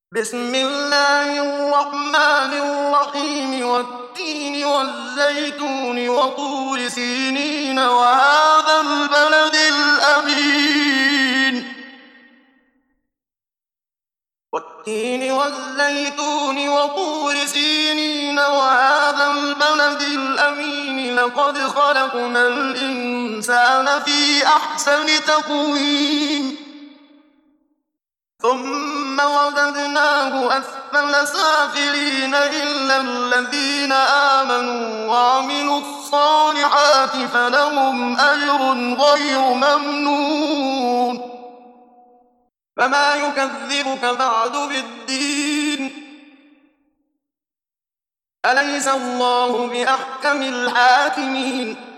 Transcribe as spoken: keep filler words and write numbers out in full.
بسم الله الرحمن الرحيم والتين والزيتون وطور سينين وهذا البلد الأمين والتين والزيتون وطور سينين وهذا البلد الأمين لقد خلقنا الإنسان في أحسن تقويم ثم رددناه أسفل سافلين إلا الذين آمنوا وعملوا الصالحات فلهم أجر غير ممنون فما يكذبك بعد بالدين أليس الله بأحكم الحاكمين